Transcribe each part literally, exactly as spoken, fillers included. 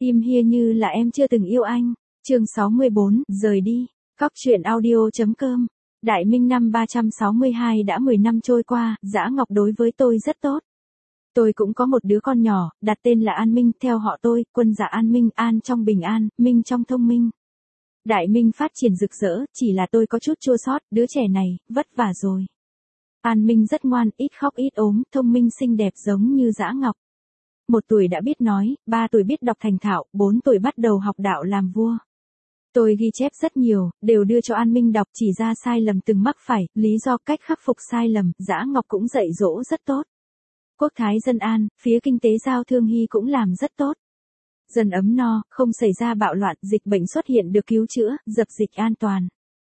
Im hia như là em chưa từng yêu anh. Chương sáu mươi bốn, rời đi. Cóc truyện audio.com. Đại Minh năm ba trăm sáu mươi hai đã mười năm trôi qua, Dã Ngọc đối với tôi rất tốt. Tôi cũng có một đứa con nhỏ, đặt tên là An Minh, theo họ tôi, quân giả An Minh, An trong bình an, Minh trong thông minh. Đại Minh phát triển rực rỡ, chỉ là tôi có chút chua xót, đứa trẻ này, vất vả rồi. An Minh rất ngoan, ít khóc ít ốm, thông minh xinh đẹp giống như Dã Ngọc. Một tuổi đã biết nói, ba tuổi biết đọc thành thạo, bốn tuổi bắt đầu học đạo làm vua. Tôi ghi chép rất nhiều, đều đưa cho An Minh đọc, chỉ ra sai lầm từng mắc phải, lý do cách khắc phục sai lầm, Dã Ngọc cũng dạy dỗ rất tốt. Quốc thái dân an, phía kinh tế giao thương Hy cũng làm rất tốt. Dân ấm no, không xảy ra bạo loạn, dịch bệnh xuất hiện được cứu chữa, dập dịch an toàn.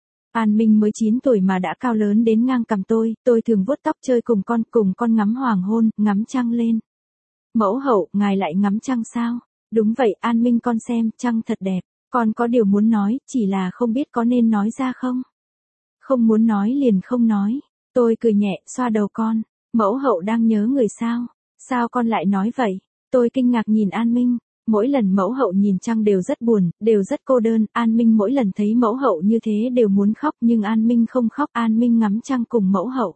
An Minh mới chín tuổi mà đã cao lớn đến ngang cằm tôi, tôi thường vuốt tóc chơi cùng con, cùng con ngắm hoàng hôn, ngắm trăng lên. Mẫu hậu, ngài lại ngắm trăng sao? Đúng vậy, An Minh con xem, trăng thật đẹp. Con có điều muốn nói, chỉ là không biết có nên nói ra không? Không muốn nói liền không nói. Tôi cười nhẹ, xoa đầu con. Mẫu hậu đang nhớ người sao? Sao con lại nói vậy? Tôi kinh ngạc nhìn An Minh. Mỗi lần mẫu hậu nhìn trăng đều rất buồn, đều rất cô đơn. An Minh mỗi lần thấy mẫu hậu như thế đều muốn khóc, nhưng An Minh không khóc. An Minh ngắm trăng cùng mẫu hậu.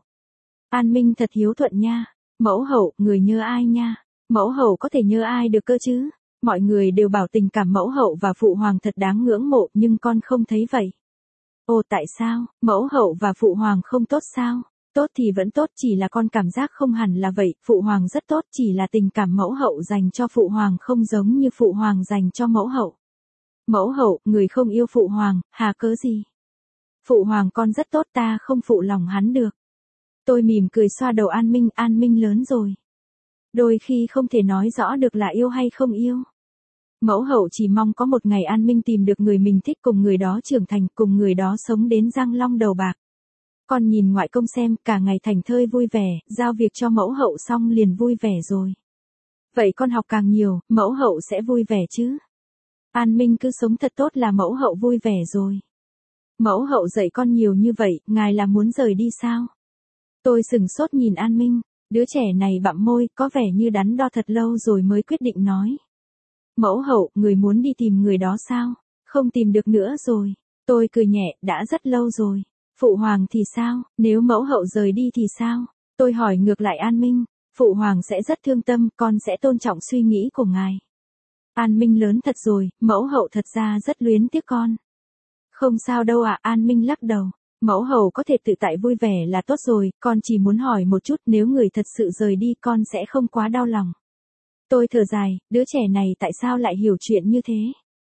An Minh thật hiếu thuận nha. Mẫu hậu, người nhớ ai nha? Mẫu hậu có thể nhớ ai được cơ chứ? Mọi người đều bảo tình cảm mẫu hậu và phụ hoàng thật đáng ngưỡng mộ, nhưng con không thấy vậy. Ồ, tại sao? Mẫu hậu và phụ hoàng không tốt sao? Tốt thì vẫn tốt, chỉ là con cảm giác không hẳn là vậy. Phụ hoàng rất tốt, chỉ là tình cảm mẫu hậu dành cho phụ hoàng không giống như phụ hoàng dành cho mẫu hậu. Mẫu hậu, người không yêu phụ hoàng, hà cớ gì? Phụ hoàng con rất tốt, ta không phụ lòng hắn được. Tôi mỉm cười xoa đầu An Minh. An Minh lớn rồi. Đôi khi không thể nói rõ được là yêu hay không yêu. Mẫu hậu chỉ mong có một ngày An Minh tìm được người mình thích, cùng người đó trưởng thành, cùng người đó sống đến răng long đầu bạc. Con nhìn ngoại công xem, cả ngày thành thơi vui vẻ, giao việc cho mẫu hậu xong liền vui vẻ rồi. Vậy con học càng nhiều, mẫu hậu sẽ vui vẻ chứ. An Minh cứ sống thật tốt là mẫu hậu vui vẻ rồi. Mẫu hậu dạy con nhiều như vậy, ngài là muốn rời đi sao? Tôi sửng sốt nhìn An Minh. Đứa trẻ này bặm môi, có vẻ như đắn đo thật lâu rồi mới quyết định nói. Mẫu hậu, người muốn đi tìm người đó sao? Không tìm được nữa rồi. Tôi cười nhẹ, đã rất lâu rồi. Phụ hoàng thì sao? Nếu mẫu hậu rời đi thì sao? Tôi hỏi ngược lại An Minh. Phụ hoàng sẽ rất thương tâm, con sẽ tôn trọng suy nghĩ của ngài. An Minh lớn thật rồi, mẫu hậu thật ra rất luyến tiếc con. Không sao đâu ạ, An Minh lắc đầu. Mẫu hậu có thể tự tại vui vẻ là tốt rồi, con chỉ muốn hỏi một chút, nếu người thật sự rời đi con sẽ không quá đau lòng. Tôi thở dài, đứa trẻ này tại sao lại hiểu chuyện như thế?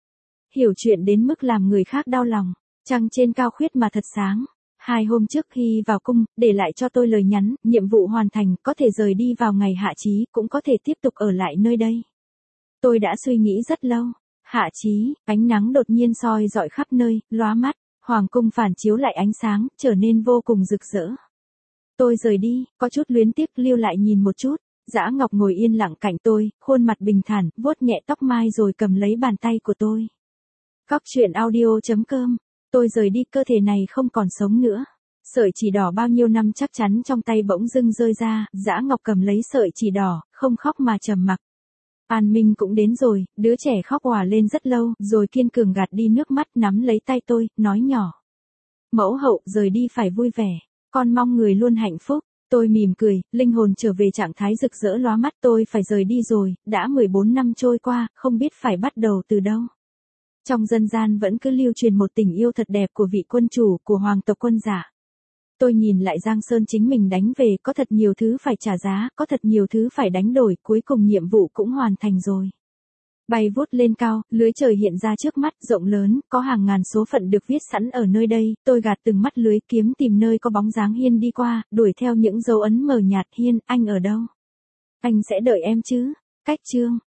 Hiểu chuyện đến mức làm người khác đau lòng. Trăng trên cao khuyết mà thật sáng. Hai hôm trước khi vào cung, để lại cho tôi lời nhắn, nhiệm vụ hoàn thành, có thể rời đi vào ngày hạ chí, cũng có thể tiếp tục ở lại nơi đây. Tôi đã suy nghĩ rất lâu. Hạ chí, ánh nắng đột nhiên soi rọi khắp nơi, lóa mắt. Hoàng cung phản chiếu lại ánh sáng, trở nên vô cùng rực rỡ. Tôi rời đi, có chút luyến tiếc, lưu lại nhìn một chút. Dã Ngọc ngồi yên lặng cạnh tôi, khuôn mặt bình thản, vuốt nhẹ tóc mai rồi cầm lấy bàn tay của tôi. Cóc truyện audio.com. Tôi rời đi, cơ thể này không còn sống nữa. Sợi chỉ đỏ bao nhiêu năm chắc chắn trong tay bỗng dưng rơi ra, Dã Ngọc cầm lấy sợi chỉ đỏ, không khóc mà trầm mặc. An Minh cũng đến rồi, đứa trẻ khóc òa lên rất lâu, rồi kiên cường gạt đi nước mắt, nắm lấy tay tôi, nói nhỏ. Mẫu hậu, rời đi phải vui vẻ, con mong người luôn hạnh phúc. Tôi mỉm cười, linh hồn trở về trạng thái rực rỡ lóa mắt. Tôi phải rời đi rồi, đã mười bốn năm trôi qua, không biết phải bắt đầu từ đâu. Trong dân gian vẫn cứ lưu truyền một tình yêu thật đẹp của vị quân chủ, của hoàng tộc Quân Giả. Tôi nhìn lại Giang Sơn chính mình đánh về, có thật nhiều thứ phải trả giá, có thật nhiều thứ phải đánh đổi, cuối cùng nhiệm vụ cũng hoàn thành rồi. Bay vút lên cao, lưới trời hiện ra trước mắt, rộng lớn, có hàng ngàn số phận được viết sẵn ở nơi đây. Tôi gạt từng mắt lưới, kiếm tìm nơi có bóng dáng Hiên đi qua, đuổi theo những dấu ấn mờ nhạt. Hiên, anh ở đâu? Anh sẽ đợi em chứ? Cách chương.